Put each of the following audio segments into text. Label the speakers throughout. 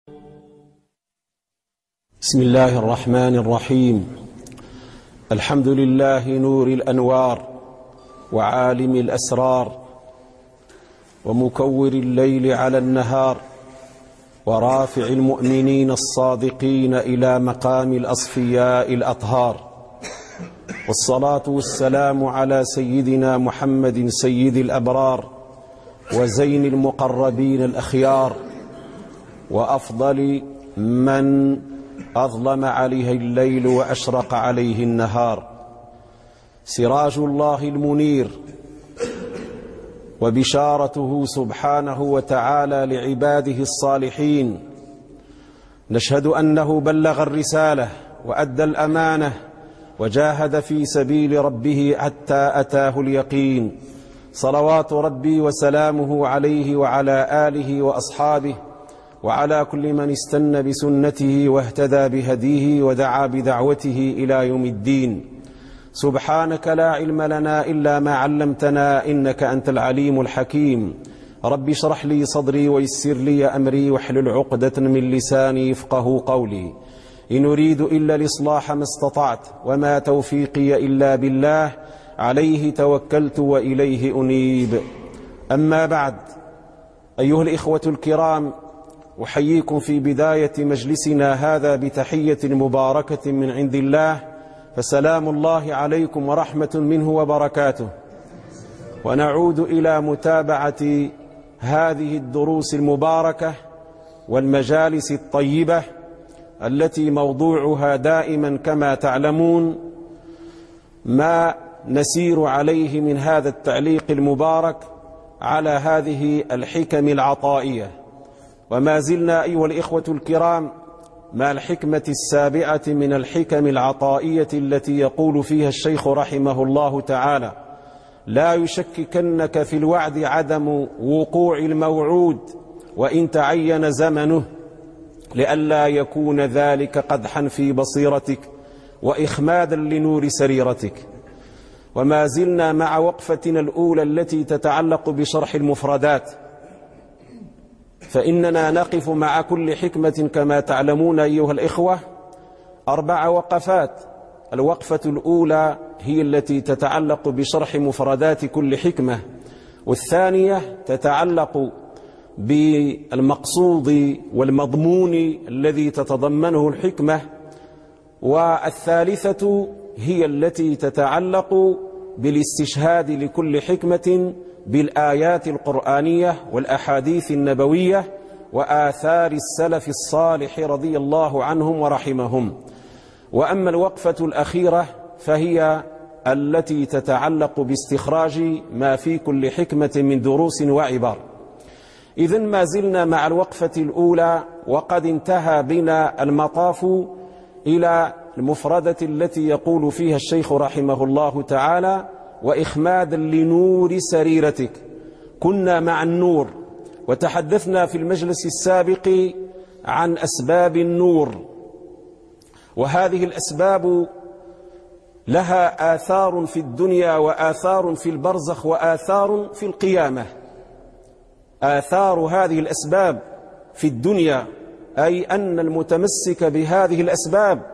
Speaker 1: بسم الله الرحمن الرحيم. الحمد لله نور الأنوار وعالم الأسرار ومكور الليل على النهار ورافع المؤمنين الصادقين إلى مقام الأصفياء الأطهار، والصلاة والسلام على سيدنا محمد سيد الأبرار وزين المقربين الأخيار، وأفضل من أظلم عليه الليل وأشرق عليه النهار، سراج الله المنير وبشارته سبحانه وتعالى لعباده الصالحين. نشهد أنه بلغ الرسالة وأدى الأمانة وجاهد في سبيل ربه حتى أتاه اليقين، صلوات ربي وسلامه عليه وعلى آله وأصحابه وعلى كل من استنى بسنته واهتدى بهديه ودعا بدعوته إلى يوم الدين. سبحانك لا علم لنا إلا ما علمتنا إنك أنت العليم الحكيم. رب اشرح لي صدري ويسر لي أمري واحلل عقدة من لساني يفقه قولي. إن أريد إلا الإصلاح ما استطعت وما توفيقي إلا بالله، عليه توكلت وإليه أنيب. أما بعد، أيها الإخوة الكرام، أحييكم في بداية مجلسنا هذا بتحية مباركة من عند الله، فسلام الله عليكم ورحمة منه وبركاته. ونعود إلى متابعة هذه الدروس المباركة والمجالس الطيبة التي موضوعها دائما كما تعلمون ما نسير عليه من هذا التعليق المبارك على هذه الحكم العطائية. وما زلنا أيها الإخوة الكرام مع الحكمة السابعة من الحكم العطائية التي يقول فيها الشيخ رحمه الله تعالى: لا يشككنك في الوعد عدم وقوع الموعود وإن تعين زمنه، لئلا يكون ذلك قدحا في بصيرتك وإخمادا لنور سريرتك. وما زلنا مع وقفتنا الأولى التي تتعلق بشرح المفردات، فإننا نقف مع كل حكمة كما تعلمون أيها الإخوة 4 وقفات. الوقفة الأولى هي التي تتعلق بشرح مفردات كل حكمة، والثانية تتعلق بالمقصود والمضمون الذي تتضمنه الحكمة، والثالثة هي التي تتعلق بالاستشهاد لكل حكمة بالآيات القرآنية والأحاديث النبوية وآثار السلف الصالح رضي الله عنهم ورحمهم. وأما الوقفة الأخيرة فهي التي تتعلق باستخراج ما في كل حكمة من دروس وعبر. إذن ما زلنا مع الوقفة الأولى، وقد انتهى بنا المطاف إلى المفردة التي يقول فيها الشيخ رحمه الله تعالى: وإخمادا لنور سريرتك. كنا مع النور، وتحدثنا في المجلس السابق عن أسباب النور، وهذه الأسباب لها آثار في الدنيا وآثار في البرزخ وآثار في القيامة. آثار هذه الأسباب في الدنيا أي أن المتمسك بهذه الأسباب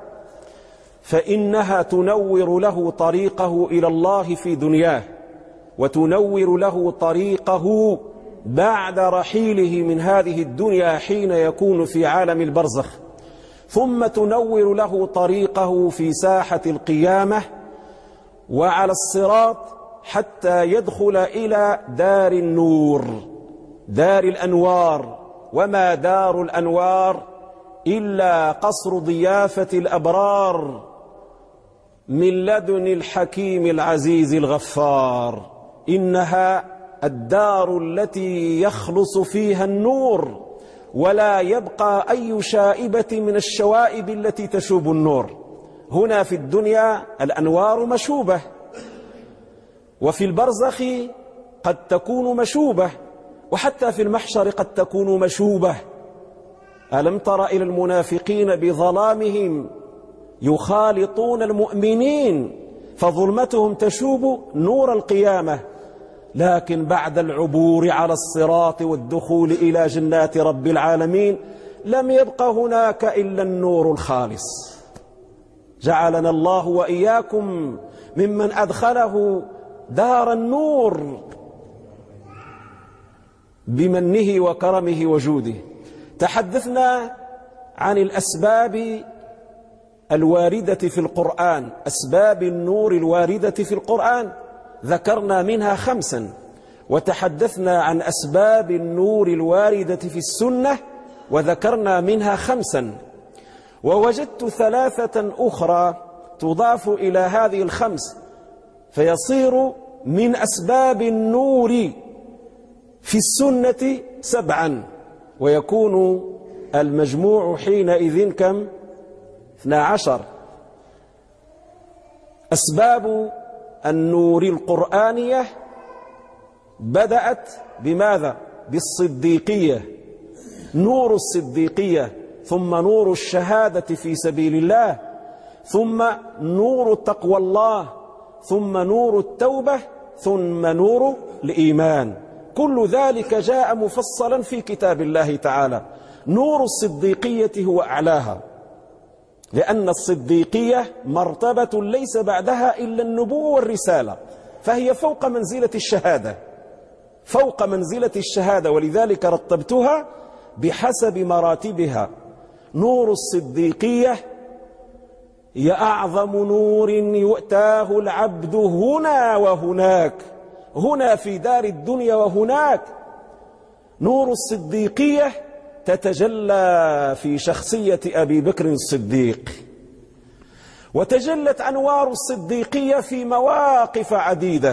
Speaker 1: فإنها تنور له طريقه إلى الله في دنياه، وتنور له طريقه بعد رحيله من هذه الدنيا حين يكون في عالم البرزخ، ثم تنور له طريقه في ساحة القيامة وعلى الصراط حتى يدخل إلى دار النور، دار الأنوار. وما دار الأنوار إلا قصر ضيافة الأبرار من لدن الحكيم العزيز الغفار. إنها الدار التي يخلص فيها النور ولا يبقى أي شائبة من الشوائب التي تشوب النور. هنا في الدنيا الأنوار مشوبة، وفي البرزخ قد تكون مشوبة، وحتى في المحشر قد تكون مشوبة. ألم تر إلى المنافقين بظلامهم يخالطون المؤمنين فظلمتهم تشوب نور القيامة، لكن بعد العبور على الصراط والدخول إلى جنات رب العالمين لم يبق هناك إلا النور الخالص. جعلنا الله وإياكم ممن أدخله دار النور بمنه وكرمه وجوده. تحدثنا عن الأسباب الواردة في القرآن، أسباب النور الواردة في القرآن، ذكرنا منها 5، وتحدثنا عن أسباب النور الواردة في السنة وذكرنا منها 5، ووجدت 3 أخرى تضاف إلى هذه ال5 فيصير من أسباب النور في السنة 7، ويكون المجموع حينئذ كم؟ 12. أسباب النور القرآنية بدأت بماذا؟ بالصديقية، نور الصديقية، ثم نور الشهادة في سبيل الله، ثم نور تقوى الله، ثم نور التوبة، ثم نور الإيمان. كل ذلك جاء مفصلا في كتاب الله تعالى. نور الصديقية هو أعلاها، لأن الصديقية مرتبة ليس بعدها إلا النبوة والرسالة، فهي فوق منزلة الشهادة، فوق منزلة الشهادة، ولذلك رتبتها بحسب مراتبها. نور الصديقية هي أعظم نور يؤتاه العبد هنا وهناك، هنا في دار الدنيا وهناك. نور الصديقية تتجلى في شخصية أبي بكر الصديق، وتجلت أنوار الصديقية في مواقف عديدة،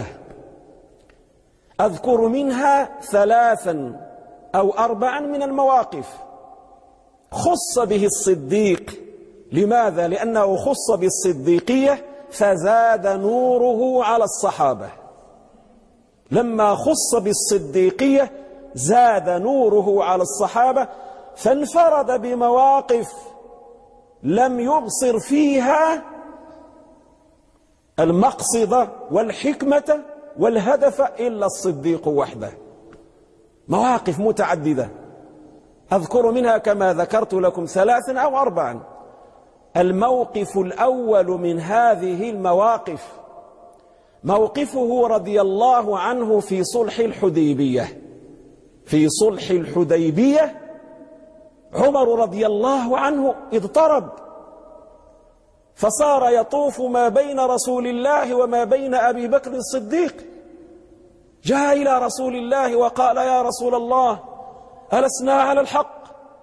Speaker 1: أذكر منها 3 أو 4 من المواقف خص به الصديق. لماذا؟ لأنه خص بالصديقية فزاد نوره على الصحابة. لما خص بالصديقية زاد نوره على الصحابة، فانفرد بمواقف لم يبصر فيها المقصد والحكمة والهدف إلا الصديق وحده. مواقف متعددة أذكر منها كما ذكرت لكم 3 أو 4. الموقف الأول من هذه المواقف موقفه رضي الله عنه في صلح الحديبية. في صلح الحديبية عمر رضي الله عنه اضطرب، فصار يطوف ما بين رسول الله وما بين أبي بكر الصديق. جاء إلى رسول الله وقال: يا رسول الله، ألسنا على الحق؟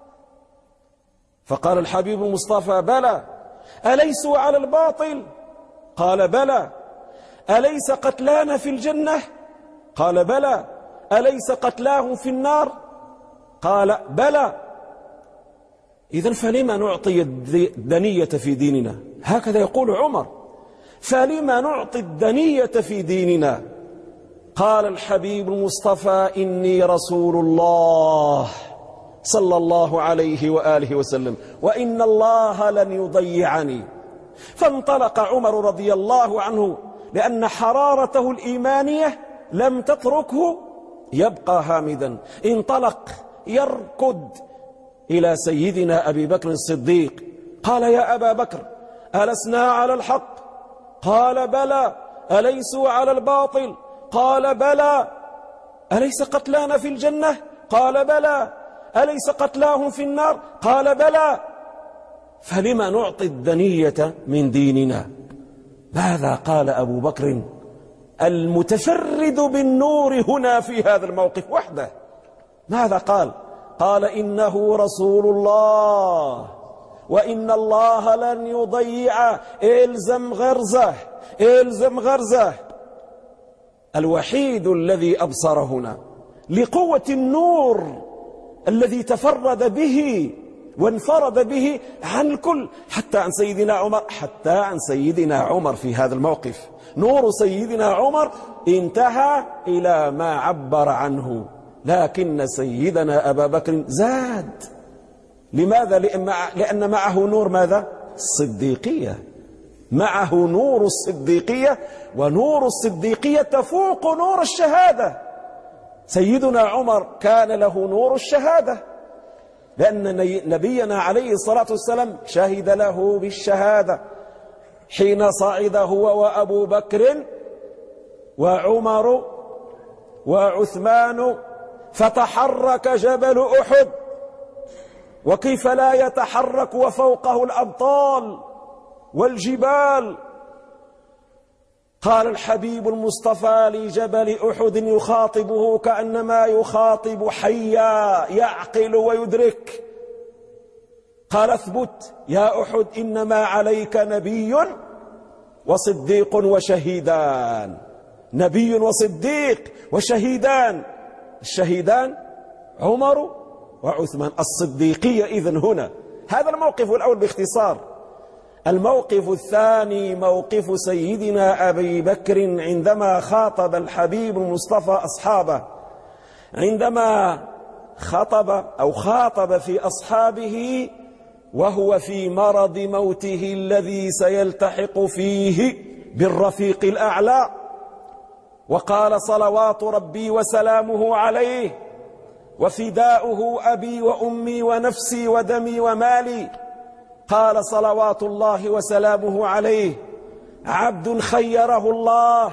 Speaker 1: فقال الحبيب المصطفى: بلى. أليسوا على الباطل؟ قال: بلى. أليس قتلانا في الجنة؟ قال: بلى. أليس قتلاهم في النار؟ قال: بلى. إذن فلما نعطي الدنية في ديننا؟ هكذا يقول عمر: فلما نعطي الدنية في ديننا؟ قال الحبيب المصطفى: إني رسول الله صلى الله عليه وآله وسلم، وإن الله لن يضيعني. فانطلق عمر رضي الله عنه، لأن حرارته الإيمانية لم تتركه يبقى هامدا، انطلق يركض إلى سيدنا أبي بكر الصديق. قال: يا أبا بكر، ألسنا على الحق؟ قال: بلى. أليسوا على الباطل؟ قال: بلى. أليس قتلانا في الجنة؟ قال: بلى. أليس قتلاهم في النار؟ قال: بلى. فلما نعطي الدنية من ديننا؟ ماذا قال أبو بكر المتفرد بالنور هنا في هذا الموقف وحده؟ ماذا قال؟ قال: إنه رسول الله وإن الله لن يضيع. إلزم غرزه، إلزم غرزه. الوحيد الذي أبصر هنا لقوة النور الذي تفرد به وانفرد به عن الكل، حتى عن سيدنا عمر في هذا الموقف. نور سيدنا عمر انتهى إلى ما عبر عنه، لكن سيدنا أبا بكر زاد. لماذا؟ لأن معه نور ماذا؟ الصديقية. معه نور الصديقية، ونور الصديقية تفوق نور الشهادة. سيدنا عمر كان له نور الشهادة، لأن نبينا عليه الصلاة والسلام شهد له بالشهادة حين صعد هو وأبو بكر وعمر وعثمان فتحرك جبل أحد، وكيف لا يتحرك وفوقه الأبطال والجبال. قال الحبيب المصطفى لجبل أحد يخاطبه كأنما يخاطب حيا يعقل ويدرك، قال اثبت يا أحد إنما عليك نبي وصديق وشهيدان. نبي وصديق وشهيدان، الشهيدان عمر وعثمان. الصديقية إذن هنا، هذا الموقف الأول باختصار. الموقف الثاني موقف سيدنا أبي بكر عندما خاطب الحبيب المصطفى أصحابه، عندما خاطب في أصحابه وهو في مرض موته الذي سيلتحق فيه بالرفيق الأعلى، وقال صلوات ربي وسلامه عليه وفداؤه أبي وأمي ونفسي ودمي ومالي، قال صلوات الله وسلامه عليه: عبد خيره الله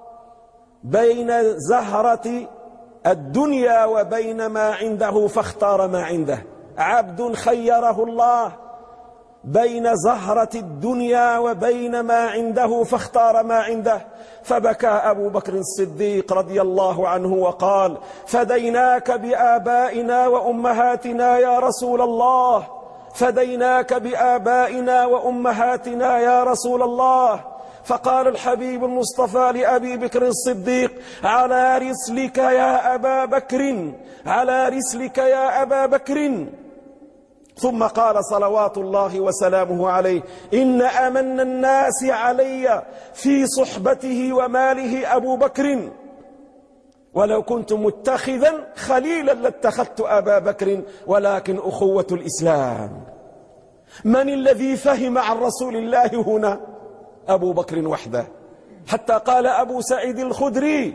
Speaker 1: بين زهرة الدنيا وبين ما عنده فاختار ما عنده. عبد خيره الله بين زهرة الدنيا وبين ما عنده فاختار ما عنده. فبكى أبو بكر الصديق رضي الله عنه وقال: فديناك بآبائنا وأمهاتنا يا رسول الله، فديناك بآبائنا وأمهاتنا يا رسول الله. فقال الحبيب المصطفى لأبي بكر الصديق: على رسلك يا أبا بكر، على رسلك يا أبا بكر. ثم قال صلوات الله وسلامه عليه: إن أمن الناس علي في صحبته وماله أبو بكر، ولو كنت متخذا خليلا لاتخذت أبا بكر، ولكن أخوة الإسلام. من الذي فهم عن رسول الله هنا؟ أبو بكر وحده. حتى قال أبو سعيد الخدري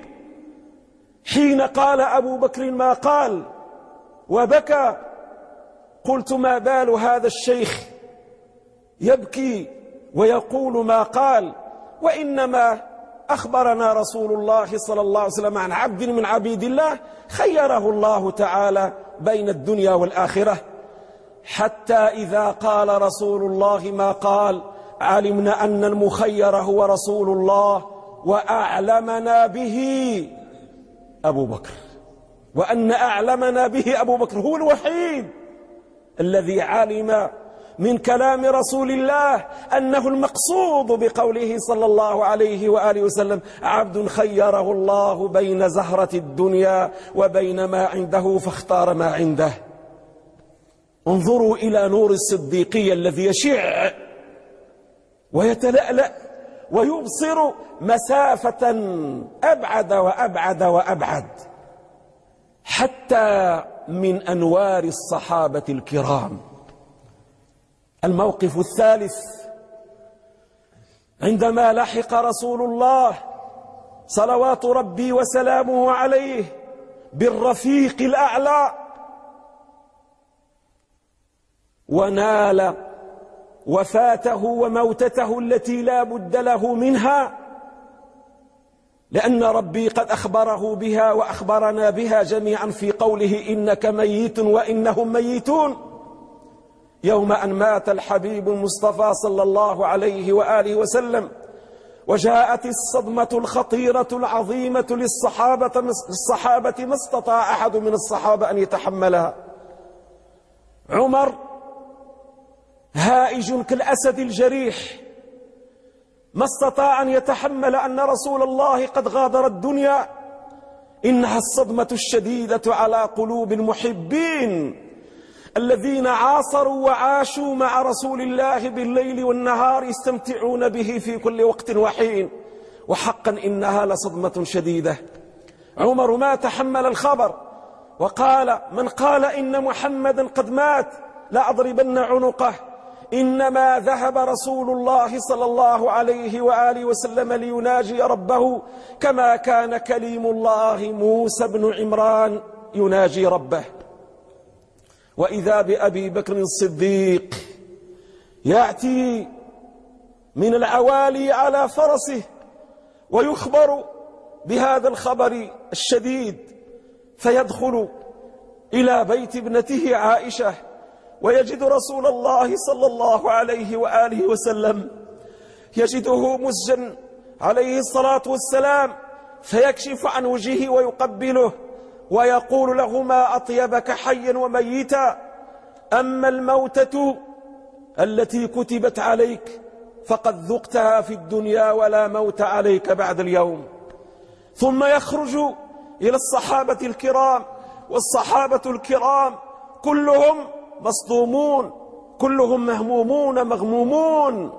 Speaker 1: حين قال أبو بكر ما قال وبكى: قلت ما بال هذا الشيخ يبكي ويقول ما قال، وإنما أخبرنا رسول الله صلى الله عليه وسلم عن عبد من عبيد الله خيره الله تعالى بين الدنيا والآخرة. حتى إذا قال رسول الله ما قال علمنا أن المخير هو رسول الله، وأعلمنا به أبو بكر، وأن أعلمنا به أبو بكر هو الوحيد الذي علم من كلام رسول الله أنه المقصود بقوله صلى الله عليه وآله وسلم: عبد خيره الله بين زهرة الدنيا وبين ما عنده فاختار ما عنده. انظروا إلى نور الصديقية الذي يشع ويتلألأ ويبصر مسافة أبعد وأبعد وأبعد، حتى من أنوار الصحابة الكرام. الموقف الثالث عندما لحق رسول الله صلوات ربي وسلامه عليه بالرفيق الأعلى ونال وفاته وموتته التي لا بد له منها، لأن ربي قد أخبره بها وأخبرنا بها جميعا في قوله: إنك ميت وإنهم ميتون. يوم أن مات الحبيب المصطفى صلى الله عليه وآله وسلم، وجاءت الصدمة الخطيرة العظيمة للصحابة ما استطاع أحد من الصحابة أن يتحملها. عمر هائج كالأسد الجريح، ما استطاع أن يتحمل أن رسول الله قد غادر الدنيا. إنها الصدمة الشديدة على قلوب المحبين الذين عاصروا وعاشوا مع رسول الله بالليل والنهار يستمتعون به في كل وقت وحين، وحقا إنها لصدمة شديدة. عمر ما تحمل الخبر وقال: من قال إن محمدا قد مات لأضربن عنقه. إنما ذهب رسول الله صلى الله عليه وآله وسلم ليناجي ربه كما كان كليم الله موسى بن عمران يناجي ربه. وإذا بأبي بكر الصديق يأتي من العوالي على فرسه ويخبر بهذا الخبر الشديد، فيدخل إلى بيت ابنته عائشة ويجد رسول الله صلى الله عليه وآله وسلم، يجده مزجا عليه الصلاة والسلام، فيكشف عن وجهه ويقبله ويقول له: ما أطيبك حيا وميتا، أما الموتة التي كتبت عليك فقد ذقتها في الدنيا ولا موت عليك بعد اليوم. ثم يخرج إلى الصحابة الكرام، والصحابة الكرام كلهم مصدومون، كلهم مهمومون مغمومون،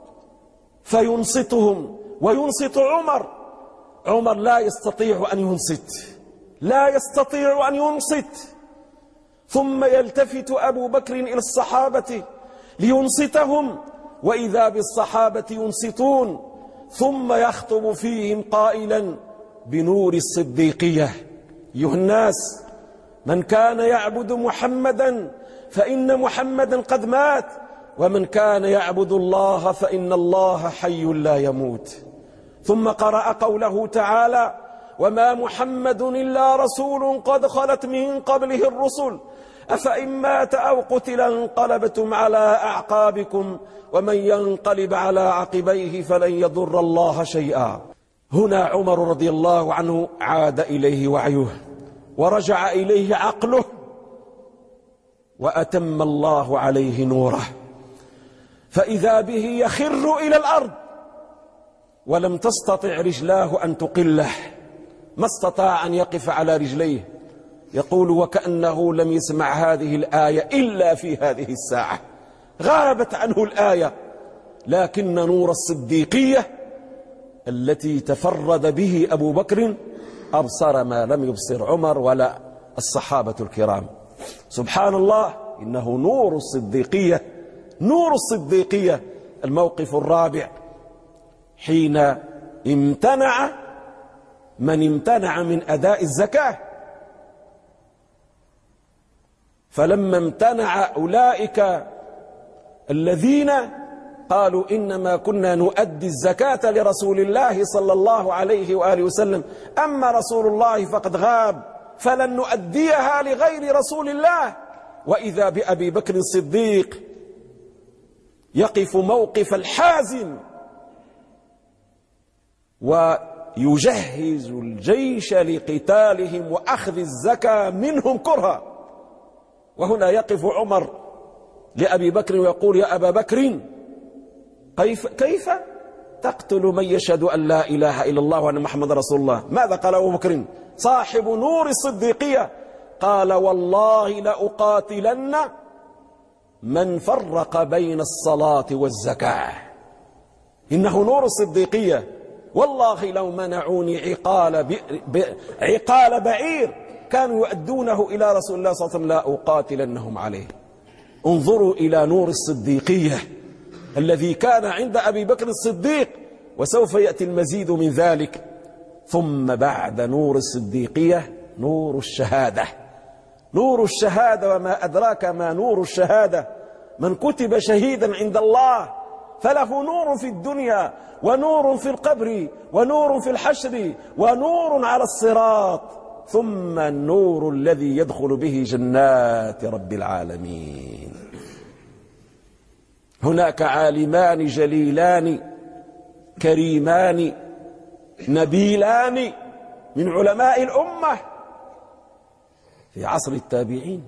Speaker 1: فينصتهم وينصت عمر لا يستطيع أن ينصت، لا يستطيع أن ينصت. ثم يلتفت أبو بكر إلى الصحابة لينصتهم، وإذا بالصحابة ينصتون، ثم يخطب فيهم قائلا بنور الصديقية: أيها الناس، من كان يعبد محمدا فإن محمدا قد مات، ومن كان يعبد الله فإن الله حي لا يموت. ثم قرأ قوله تعالى: وما محمد إلا رسول قد خلت من قبله الرسل أفإن مات أو قتل انقلبتم على أعقابكم ومن ينقلب على عقبيه فلن يضر الله شيئا. هنا عمر رضي الله عنه عاد إليه وعيه ورجع إليه عقله، وأتم الله عليه نوره، فإذا به يخر إلى الأرض ولم تستطع رجلاه أن تقله، ما استطاع أن يقف على رجليه. يقول: وكأنه لم يسمع هذه الآية إلا في هذه الساعة، غابت عنه الآية، لكن نور الصديقية التي تفرد به أبو بكر أبصر ما لم يبصر عمر ولا الصحابة الكرام. سبحان الله، إنه نور الصديقية، نور الصديقية. الموقف الرابع: حين امتنع من أداء الزكاة، فلما امتنع أولئك الذين قالوا إنما كنا نؤدي الزكاة لرسول الله صلى الله عليه وآله وسلم، أما رسول الله فقد غاب فلن نؤديها لغير رسول الله، وإذا بأبي بكر الصديق يقف موقف الحازم ويجهز الجيش لقتالهم وأخذ الزكاة منهم كرها. وهنا يقف عمر لأبي بكر ويقول: يا أبا بكر، كيف تقتل من يشهد أن لا إله إلا الله وأن محمد رسول الله؟ ماذا قال أبو بكر صاحب نور الصديقية؟ قال: والله لأقاتلن من فرق بين الصلاة والزكاة. إنه نور الصديقية. والله لو منعوني عقال بعير كانوا يؤدونه إلى رسول الله صلى الله عليه وسلم لا أقاتلنهم عليه. انظروا إلى نور الصديقية الذي كان عند أبي بكر الصديق، وسوف يأتي المزيد من ذلك. ثم بعد نور الصديقية نور الشهادة. نور الشهادة، وما أدراك ما نور الشهادة. من كتب شهيدا عند الله فله نور في الدنيا ونور في القبر ونور في الحشر ونور على الصراط، ثم النور الذي يدخل به جنات رب العالمين. هناك عالمان جليلان كريمان نبيلان من علماء الأمة في عصر التابعين.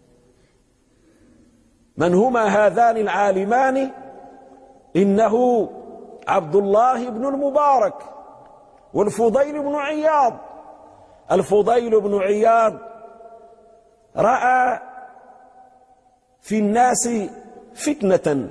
Speaker 1: من هما هذان العالمان؟ إنه عبد الله بن المبارك والفضيل بن عياض. الفضيل بن عياض رأى في الناس فتنة،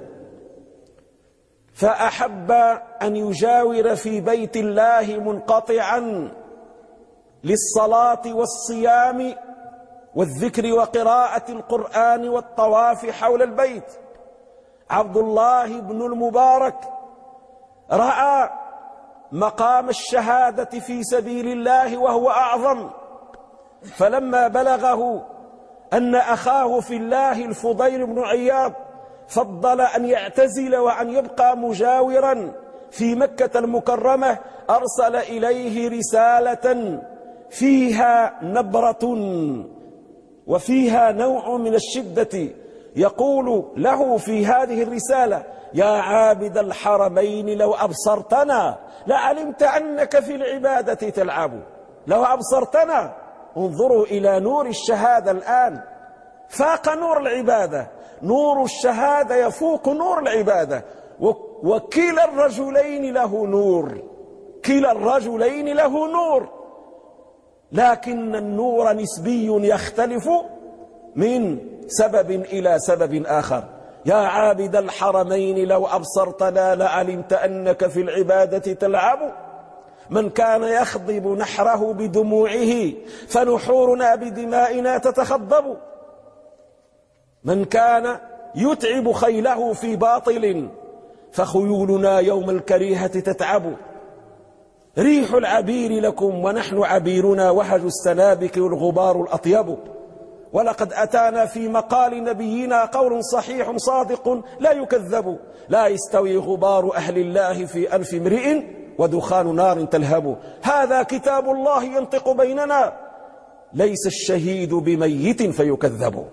Speaker 1: فأحب أن يجاور في بيت الله منقطعا للصلاة والصيام والذكر وقراءة القرآن والطواف حول البيت. عبد الله بن المبارك رأى مقام الشهادة في سبيل الله وهو أعظم، فلما بلغه أن أخاه في الله الفضيل بن عياض فضل أن يعتزل وأن يبقى مجاورا في مكة المكرمة، أرسل إليه رسالة فيها نبرة وفيها نوع من الشدة، يقول له في هذه الرسالة: يا عابد الحرمين لو أبصرتنا لعلمت أنك في العبادة تلعب. لو أبصرتنا، انظروا إلى نور الشهادة الآن، فاق نور العبادة، نور الشهادة يفوق نور العبادة، وكلا الرجلين له نور، كلا الرجلين له نور، لكن النور نسبي يختلف من سبب إلى سبب آخر. يا عابد الحرمين لو أبصرتنا لعلمت أنك في العبادة تلعب. من كان يخضب نحره بدموعه فنحورنا بدمائنا تتخضب. من كان يتعب خيله في باطل فخيولنا يوم الكريهة تتعب. ريح العبير لكم ونحن عبيرنا وهج السنابك والغبار الأطيب. ولقد أتانا في مقال نبينا قول صحيح صادق لا يكذب: لا يستوي غبار أهل الله في أنف امرئ ودخان نار تلهب. هذا كتاب الله ينطق بيننا، ليس الشهيد بميت فيكذب.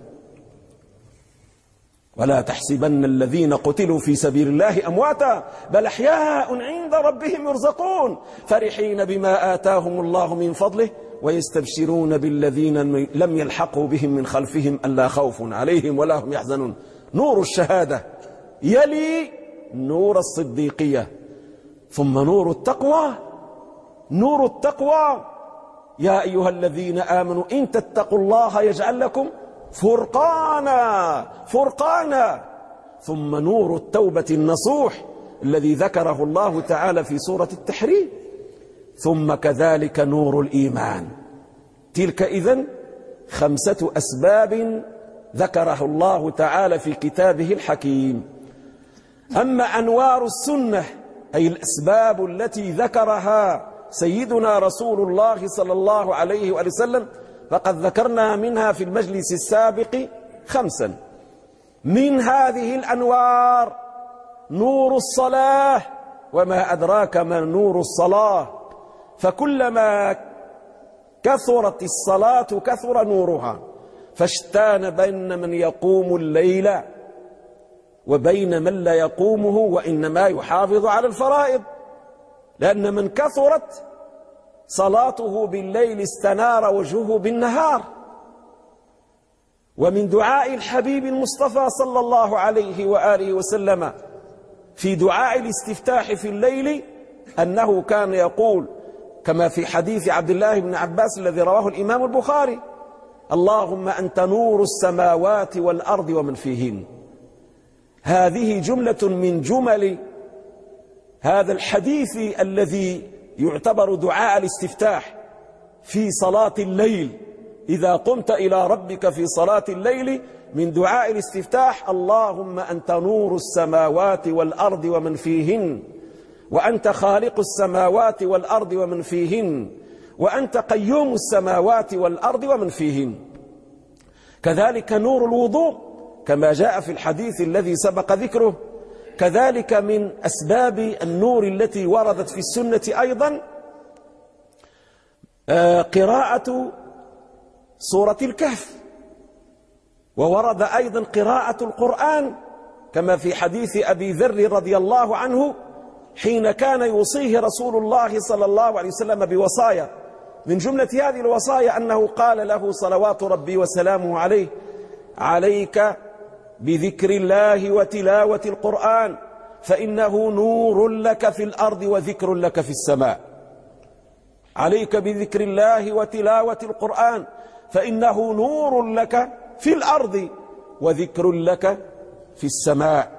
Speaker 1: ولا تحسبن الذين قتلوا في سبيل الله أمواتا بل أحياء عند ربهم يرزقون فرحين بما آتاهم الله من فضله ويستبشرون بالذين لم يلحقوا بهم من خلفهم ألا خوف عليهم ولا هم يحزنون. نور الشهادة يلي نور الصديقية، ثم نور التقوى. نور التقوى: يا أيها الذين آمنوا إن تتقوا الله يجعل لكم فرقانا فرقانا. ثم نور التوبة النصوح الذي ذكره الله تعالى في سورة التحريم. ثم كذلك نور الإيمان. تلك إذن 5 أسباب ذكره الله تعالى في كتابه الحكيم. أما أنوار السنة، أي الأسباب التي ذكرها سيدنا رسول الله صلى الله عليه وسلم، فقد ذكرنا منها في المجلس السابق 5. من هذه الأنوار نور الصلاة، وما أدراك ما نور الصلاة، فكلما كثرت الصلاة كثر نورها، فاشتان بين من يقوم الليل وبين من لا يقومه وإنما يحافظ على الفرائض، لأن من كثرت صلاته بالليل استنار وجهه بالنهار. ومن دعاء الحبيب المصطفى صلى الله عليه وآله وسلم في دعاء الاستفتاح في الليل أنه كان يقول كما في حديث عبد الله بن عباس الذي رواه الإمام البخاري: اللهم أنت نور السماوات والأرض ومن فيهن. هذه جملة من جمل هذا الحديث الذي يعتبر دعاء الاستفتاح في صلاة الليل. إذا قمت إلى ربك في صلاة الليل من دعاء الاستفتاح: اللهم أنت نور السماوات والأرض ومن فيهن، وأنت خالق السماوات والأرض ومن فيهن، وأنت قيوم السماوات والأرض ومن فيهن. كذلك نور الوضوء كما جاء في الحديث الذي سبق ذكره. كذلك من أسباب النور التي وردت في السنة أيضا قراءة سورة الكهف، وورد أيضا قراءة القرآن كما في حديث أبي ذر رضي الله عنه حين كان يوصيه رسول الله صلى الله عليه وسلم بوصايا. من جملة هذه الوصايا أنه قال له صلوات ربي وسلامه عليه: عليك بذكر الله وتلاوة القرآن فإنه نور لك في الأرض وذكر لك في السماء. عليك بذكر الله وتلاوة القرآن فإنه نور لك في الأرض وذكر لك في السماء.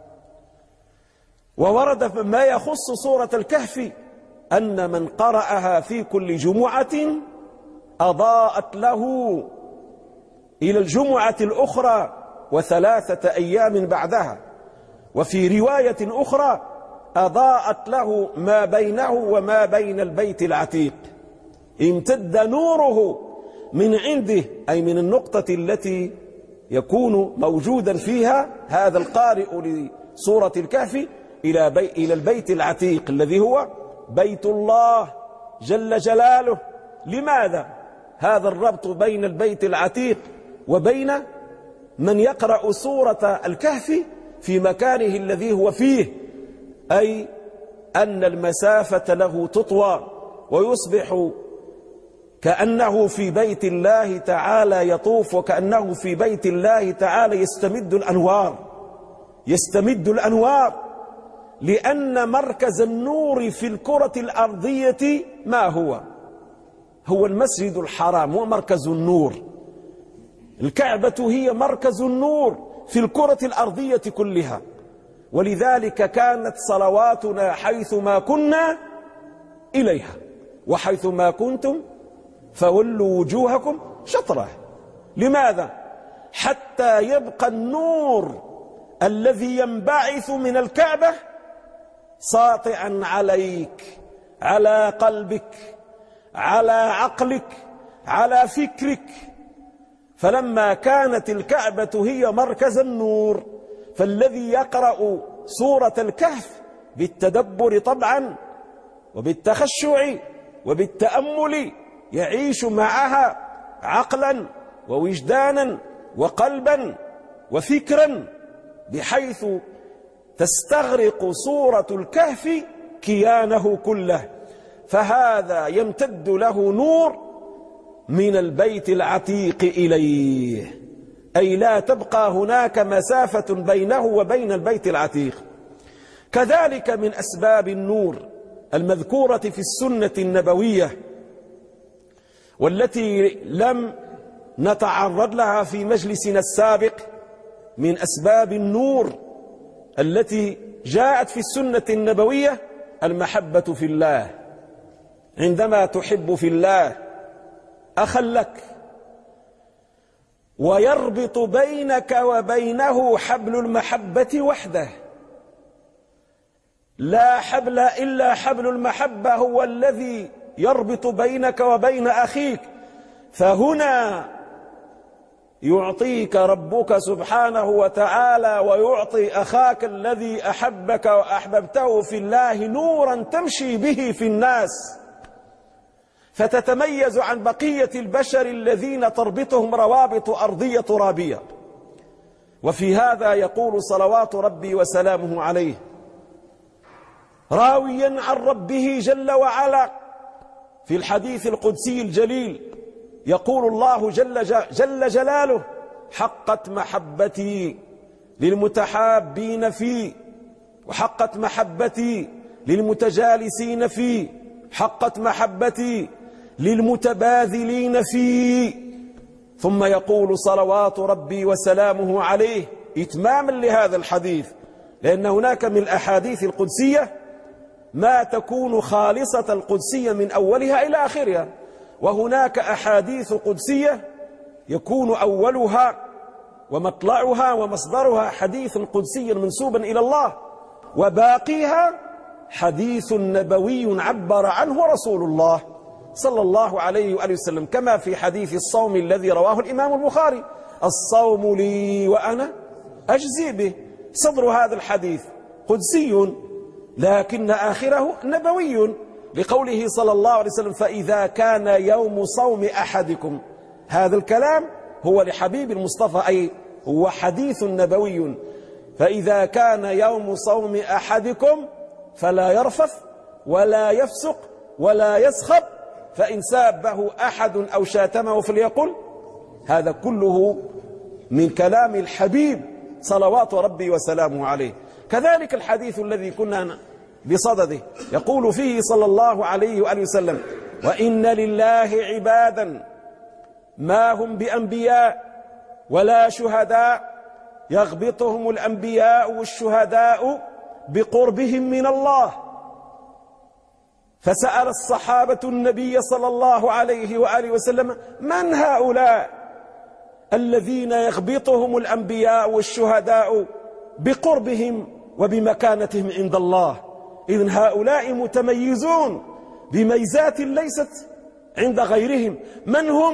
Speaker 1: وورد ما يخص سورة الكهف أن من قرأها في كل جمعة أضاءت له إلى الجمعة الأخرى و3 أيام بعدها. وفي رواية أخرى أضاءت له ما بينه وما بين البيت العتيق. امتد نوره من عنده، أي من النقطة التي يكون موجودا فيها هذا القارئ لسورة الكهف إلى البيت العتيق الذي هو بيت الله جل جلاله. لماذا هذا الربط بين البيت العتيق وبين من يقرأ سورة الكهف في مكانه الذي هو فيه؟ أي أن المسافة له تطوى ويصبح كأنه في بيت الله تعالى يطوف، وكأنه في بيت الله تعالى يستمد الأنوار، لأن مركز النور في الكرة الأرضية ما هو المسجد الحرام، ومركز النور الكعبة هي مركز النور في الكرة الأرضية كلها. ولذلك كانت صلواتنا حيثما كنا إليها، وحيثما كنتم فولوا وجوهكم شطره. لماذا؟ حتى يبقى النور الذي ينبعث من الكعبة ساطعا عليك، على قلبك، على عقلك، على فكرك. فلما كانت الكعبة هي مركز النور، فالذي يقرأ سورة الكهف بالتدبر طبعا وبالتخشع وبالتأمل يعيش معها عقلا ووجدانا وقلبا وفكرا، بحيث تستغرق سورة الكهف كيانه كله. فهذا يمتد له نور من البيت العتيق إليه، أي لا تبقى هناك مسافة بينه وبين البيت العتيق. كذلك من أسباب النور المذكورة في السنة النبوية والتي لم نتعرض لها في مجلسنا السابق، من أسباب النور التي جاءت في السنة النبوية المحبة في الله. عندما تحب في الله أخا لك ويربط بينك وبينه حبل المحبة وحده، لا حبل إلا حبل المحبة هو الذي يربط بينك وبين أخيك. فهنا يعطيك ربك سبحانه وتعالى ويعطي أخاك الذي أحبك وأحببته في الله نورا تمشي به في الناس، فتتميز عن بقية البشر الذين تربطهم روابط أرضية ترابية. وفي هذا يقول صلوات ربي وسلامه عليه راويا عن ربه جل وعلا في الحديث القدسي الجليل، يقول الله جل جلاله: حقت محبتي للمتحابين فيه، وحقت محبتي للمتجالسين فيه، حقت محبتي للمتباذلين فيه. ثم يقول صلوات ربي وسلامه عليه إتماما لهذا الحديث، لأن هناك من الأحاديث القدسية ما تكون خالصة القدسية من أولها إلى آخرها، وهناك أحاديث قدسية يكون أولها ومطلعها ومصدرها حديث قدسي منسوبا إلى الله، وباقيها حديث نبوي عبر عنه رسول الله صلى الله عليه وآله وسلم، كما في حديث الصوم الذي رواه الإمام البخاري: الصوم لي وأنا أجزي به. صدر هذا الحديث قدسي لكن آخره نبوي، لقوله صلى الله عليه وسلم: فإذا كان يوم صوم أحدكم. هذا الكلام هو لحبيب المصطفى، أي هو حديث نبوي. فإذا كان يوم صوم أحدكم فلا يرفث ولا يفسق ولا يسخب، فإن سابه أحد أو شاتمه فليقل. هذا كله من كلام الحبيب صلوات ربي وسلامه عليه. كذلك الحديث الذي كنا بصدده يقول فيه صلى الله عليه وآله وسلم: وإن لله عبادا ما هم بأنبياء ولا شهداء يغبطهم الأنبياء والشهداء بقربهم من الله. فسأل الصحابة النبي صلى الله عليه وآله وسلم: من هؤلاء الذين يغبطهم الأنبياء والشهداء بقربهم وبمكانتهم عند الله؟ إذن هؤلاء متميزون بميزات ليست عند غيرهم. من هم؟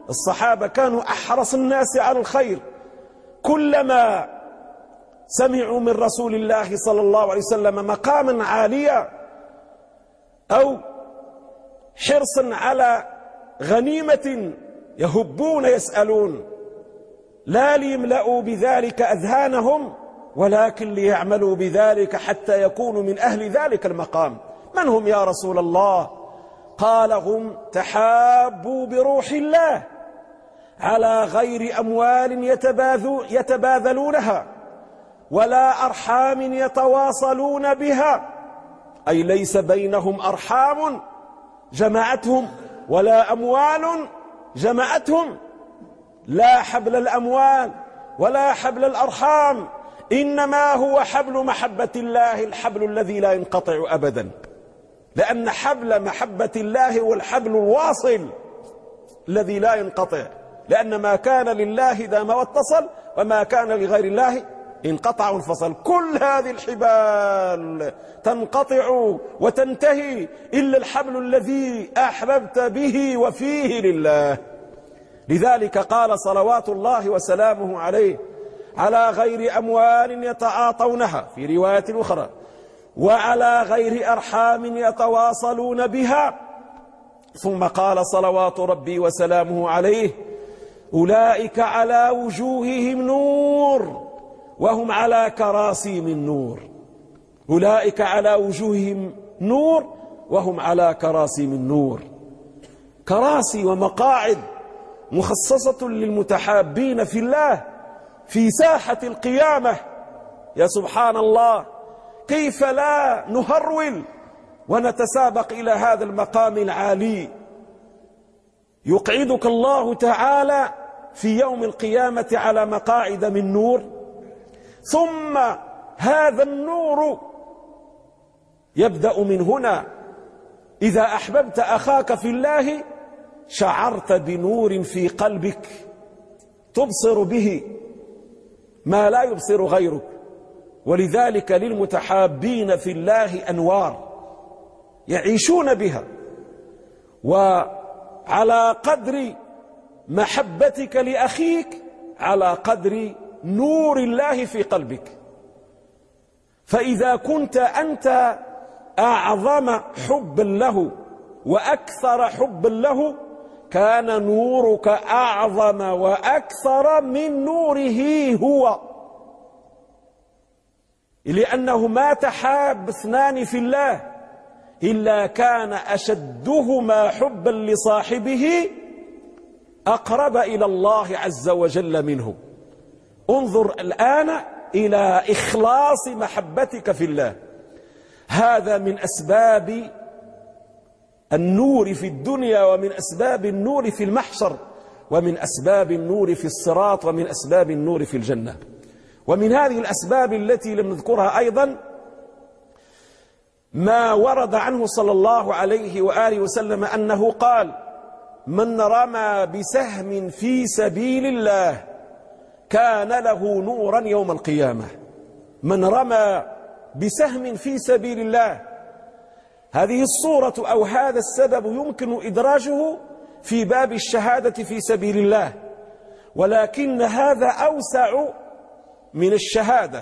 Speaker 1: الصحابة كانوا أحرص الناس على الخير، كلما سمعوا من رسول الله صلى الله عليه وسلم مقاما عاليا أو حرصا على غنيمة يهبون يسألون، لا ليملأوا بذلك أذهانهم ولكن ليعملوا بذلك حتى يكونوا من أهل ذلك المقام. من هم يا رسول الله؟ قال: هم تحابوا بروح الله على غير أموال يتباذلونها ولا أرحام يتواصلون بها، أي ليس بينهم أرحام جمعتهم ولا أموال جمعتهم، لا حبل الأموال ولا حبل الأرحام، إنما هو حبل محبة الله، الحبل الذي لا ينقطع أبدا، لأن حبل محبة الله هو الحبل الواصل الذي لا ينقطع، لأن ما كان لله دام واتصل وما كان لغير الله انقطع وانفصل. كل هذه الحبال تنقطع وتنتهي إلا الحبل الذي أحببت به وفيه لله. لذلك قال صلوات الله وسلامه عليه: على غير أموال يتعاطونها، في رواية أخرى: وعلى غير أرحام يتواصلون بها. ثم قال صلوات ربي وسلامه عليه: أولئك على وجوههم نور وهم على كراسي من نور. أولئك على وجوههم نور وهم على كراسي من نور. كراسي ومقاعد مخصصة للمتحابين في الله في ساحة القيامة. يا سبحان الله، كيف لا نهرول ونتسابق إلى هذا المقام العالي؟ يقعدك الله تعالى في يوم القيامة على مقاعد من نور، ثم هذا النور يبدأ من هنا. إذا أحببت أخاك في الله شعرت بنور في قلبك تبصر به ما لا يبصر غيرك. ولذلك للمتحابين في الله أنوار يعيشون بها، وعلى قدر محبتك لأخيك على قدر نور الله في قلبك. فإذا كنت أنت أعظم حبا له وأكثر حبا له كان نورك أعظم وأكثر من نوره هو، لأنه ما تحاب اثنان في الله إلا كان أشدهما حبا لصاحبه أقرب إلى الله عز وجل منه. انظر الآن إلى إخلاص محبتك في الله. هذا من أسباب النور في الدنيا، ومن أسباب النور في المحشر، ومن أسباب النور في الصراط، ومن أسباب النور في الجنة. ومن هذه الأسباب التي لم نذكرها أيضا ما ورد عنه صلى الله عليه وآله وسلم أنه قال: من رمى بسهم في سبيل الله كان له نورا يوم القيامة. من رمى بسهم في سبيل الله، هذه الصورة أو هذا السبب يمكن إدراجه في باب الشهادة في سبيل الله، ولكن هذا أوسع من الشهادة،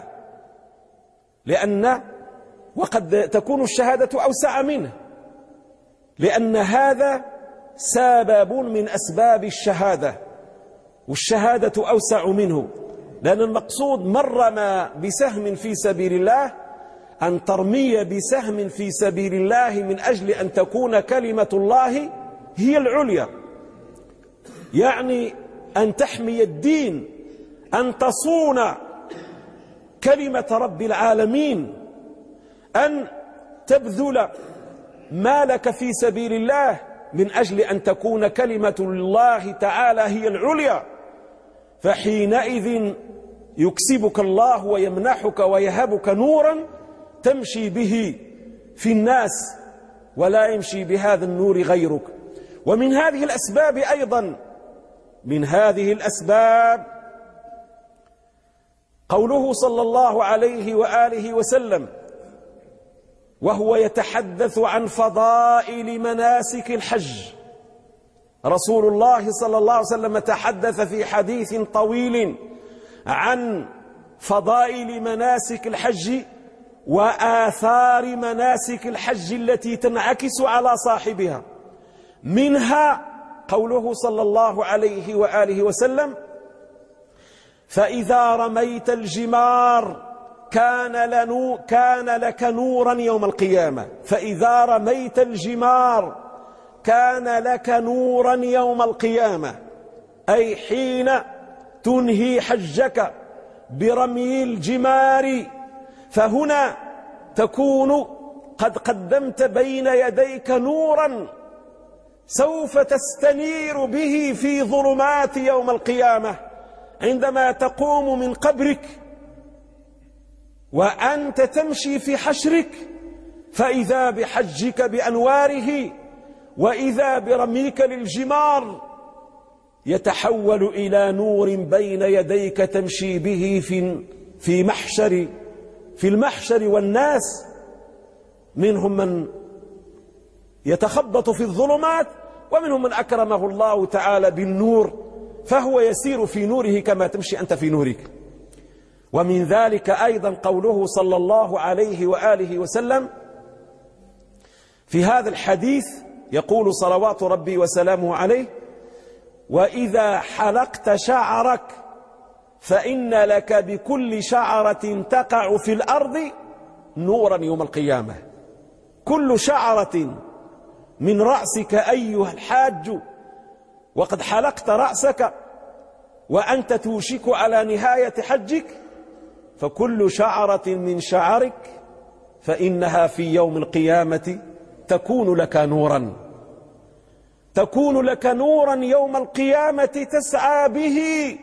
Speaker 1: وقد تكون الشهادة أوسع منه، لأن هذا سبب من أسباب الشهادة، والشهادة أوسع منه، لأن المقصود من رمى بسهم في سبيل الله أن ترمي بسهم في سبيل الله من أجل أن تكون كلمة الله هي العليا، يعني أن تحمي الدين، أن تصون كلمة رب العالمين، أن تبذل مالك في سبيل الله من أجل أن تكون كلمة الله تعالى هي العليا. فحينئذ يكسبك الله ويمنحك ويهبك نورا تمشي به في الناس ولا يمشي بهذا النور غيرك. ومن هذه الأسباب أيضا، من هذه الأسباب قوله صلى الله عليه وآله وسلم وهو يتحدث عن فضائل مناسك الحج: رسول الله صلى الله عليه وسلم تحدث في حديث طويل عن فضائل مناسك الحج وآثار مناسك الحج التي تنعكس على صاحبها. منها قوله صلى الله عليه وآله وسلم: فإذا رميت الجمار كان لك نورا يوم القيامة. فإذا رميت الجمار كان لك نورا يوم القيامة، أي حين تنهي حجك برمي الجمار، فهنا تكون قد قدمت بين يديك نورا سوف تستنير به في ظلمات يوم القيامة عندما تقوم من قبرك وأنت تمشي في حشرك، فإذا بحجك بأنواره وإذا برميك للجمار يتحول إلى نور بين يديك تمشي به في المحشر، والناس منهم من يتخبط في الظلمات ومنهم من أكرمه الله تعالى بالنور فهو يسير في نوره كما تمشي أنت في نورك. ومن ذلك أيضا قوله صلى الله عليه وآله وسلم في هذا الحديث، يقول صلوات ربي وسلامه عليه: وإذا حلقت شعرك فإن لك بكل شعرة تقع في الأرض نورا يوم القيامة. كل شعرة من رأسك أيها الحاج وقد حلقت رأسك وأنت توشك على نهاية حجك، فكل شعرة من شعرك فإنها في يوم القيامة تكون لك نورا، تكون لك نورا يوم القيامة تسعى به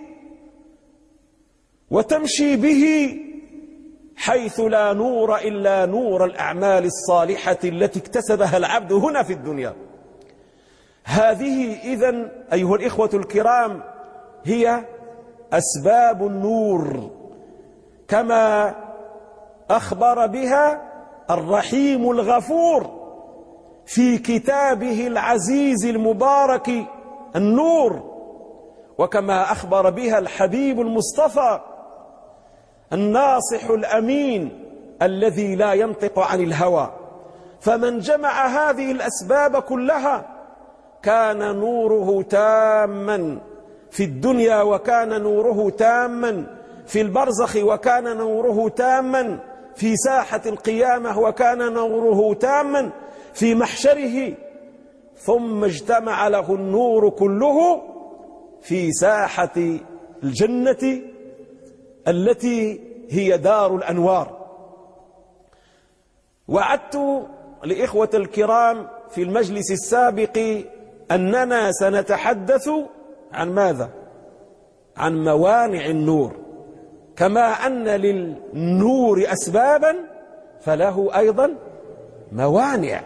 Speaker 1: وتمشي به حيث لا نور إلا نور الأعمال الصالحة التي اكتسبها العبد هنا في الدنيا. هذه إذن أيها الإخوة الكرام هي أسباب النور كما أخبر بها الرحيم الغفور في كتابه العزيز المبارك النور، وكما أخبر بها الحبيب المصطفى الناصح الأمين الذي لا ينطق عن الهوى. فمن جمع هذه الأسباب كلها كان نوره تاما في الدنيا، وكان نوره تاما في البرزخ، وكان نوره تاما في ساحة القيامة، وكان نوره تاما في محشره، ثم اجتمع له النور كله في ساحة الجنة التي هي دار الأنوار. وعدت لإخوة الكرام في المجلس السابق أننا سنتحدث عن ماذا؟ عن موانع النور. كما أن للنور أسبابا فله أيضا موانع،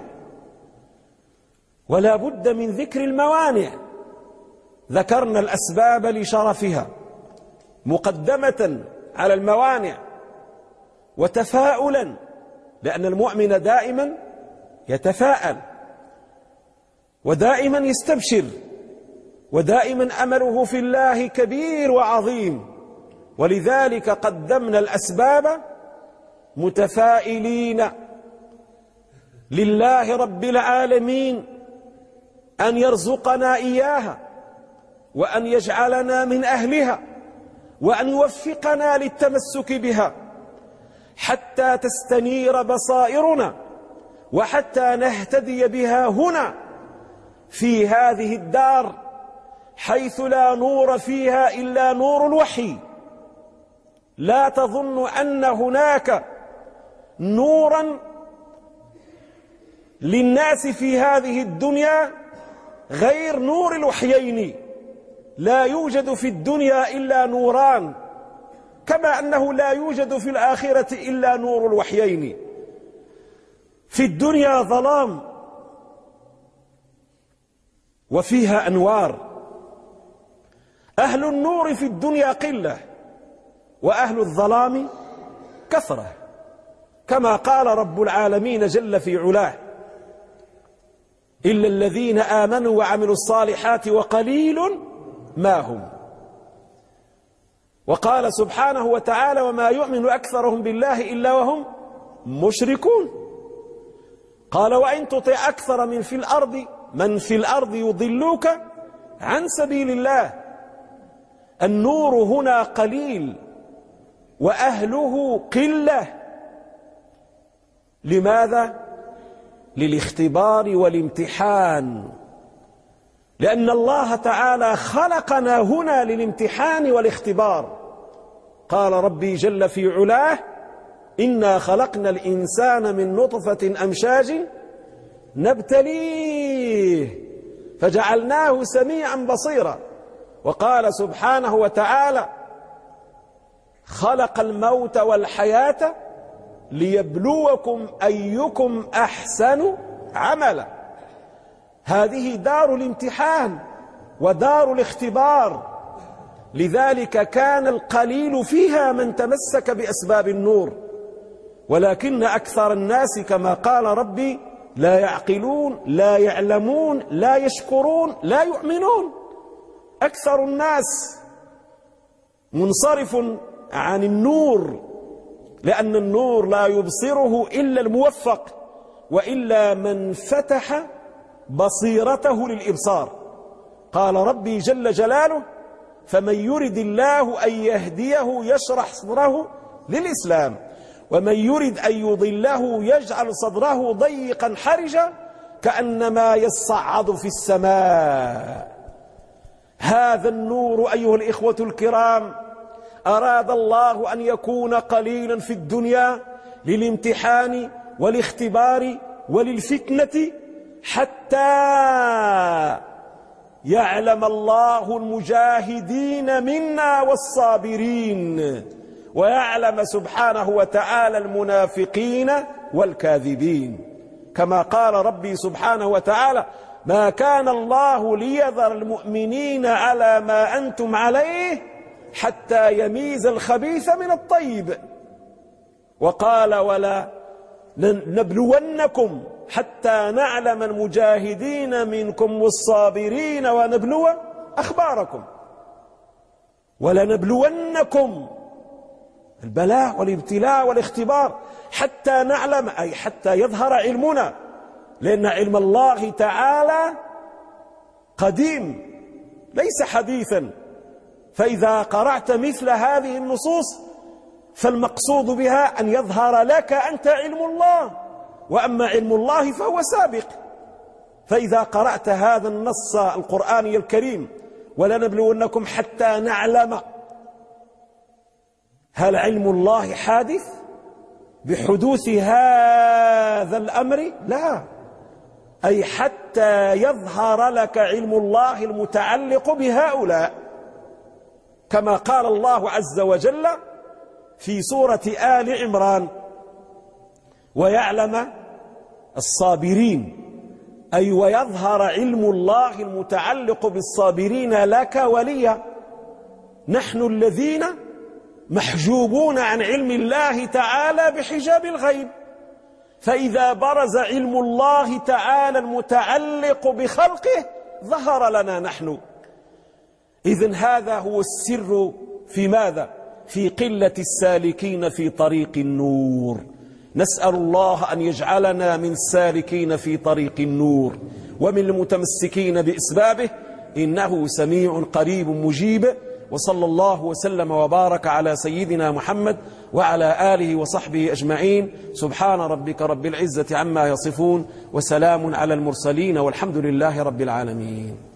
Speaker 1: ولا بد من ذكر الموانع. ذكرنا الأسباب لشرفها مقدمة على الموانع، وتفاؤلا، لأن المؤمن دائما يتفاءل ودائما يستبشر ودائما أمله في الله كبير وعظيم، ولذلك قدمنا الأسباب متفائلين لله رب العالمين أن يرزقنا إياها، وأن يجعلنا من أهلها، وأن يوفقنا للتمسك بها حتى تستنير بصائرنا، وحتى نهتدي بها هنا في هذه الدار حيث لا نور فيها إلا نور الوحي. لا تظن أن هناك نورا للناس في هذه الدنيا غير نور الوحيين. لا يوجد في الدنيا إلا نوران، كما أنه لا يوجد في الآخرة إلا نور الوحيين. في الدنيا ظلام وفيها أنوار. أهل النور في الدنيا قلة، وأهل الظلام كثرة، كما قال رب العالمين جل في علاه: إلا الذين آمنوا وعملوا الصالحات وقليل ما هم. وقال سبحانه وتعالى: وما يؤمن أكثرهم بالله إلا وهم مشركون. قال: وإن تطع أكثر من في الأرض يضلوك عن سبيل الله. النور هنا قليل وأهله قلة. لماذا؟ للاختبار والامتحان، لأن الله تعالى خلقنا هنا للامتحان والاختبار. قال ربي جل في علاه: إنا خلقنا الإنسان من نطفة أمشاج نبتليه فجعلناه سميعا بصيرا. وقال سبحانه وتعالى: خلق الموت والحياة ليبلوكم أيكم أحسن عملا. هذه دار الامتحان ودار الاختبار، لذلك كان القليل فيها من تمسك بأسباب النور، ولكن أكثر الناس كما قال ربي لا يعقلون، لا يعلمون، لا يشكرون، لا يؤمنون. أكثر الناس منصرف عن النور، لأن النور لا يبصره إلا الموفق، وإلا من فتح بصيرته للإبصار. قال ربي جل جلاله: فمن يرد الله أن يهديه يشرح صدره للإسلام، ومن يرد أن يضله يجعل صدره ضيقا حرجا كأنما يصعد في السماء. هذا النور أيها الإخوة الكرام أراد الله أن يكون قليلا في الدنيا للامتحان والاختبار وللفتنة، حتى يعلم الله المجاهدين منا والصابرين، ويعلم سبحانه وتعالى المنافقين والكاذبين. كما قال ربي سبحانه وتعالى: ما كان الله ليذر المؤمنين على ما أنتم عليه حتى يميز الخبيث من الطيب. وقال: ولا نبلونكم حتى نعلم المجاهدين منكم والصابرين ونبلو أخباركم. ولنبلونكم، البلاء والابتلاء والاختبار، حتى نعلم، أي حتى يظهر علمنا، لأن علم الله تعالى قديم ليس حديثا. فإذا قرأت مثل هذه النصوص فالمقصود بها أن يظهر لك أنت علم الله، وأما علم الله فهو سابق. فإذا قرأت هذا النص القرآني الكريم: ولنبلونكم حتى نعلم، هل علم الله حادث بحدوث هذا الأمر؟ لا، أي حتى يظهر لك علم الله المتعلق بهؤلاء، كما قال الله عز وجل في سورة آل عمران: ويعلم الصابرين، أي ويظهر علم الله المتعلق بالصابرين لك ولي. نحن الذين محجوبون عن علم الله تعالى بحجاب الغيب، فإذا برز علم الله تعالى المتعلق بخلقه ظهر لنا نحن. إذن هذا هو السر في ماذا؟ في قلة السالكين في طريق النور. نسأل الله أن يجعلنا من السالكين في طريق النور ومن المتمسكين بأسبابه، إنه سميع قريب مجيب. وصلى الله وسلم وبارك على سيدنا محمد وعلى آله وصحبه أجمعين. سبحان ربك رب العزة عما يصفون، وسلام على المرسلين، والحمد لله رب العالمين.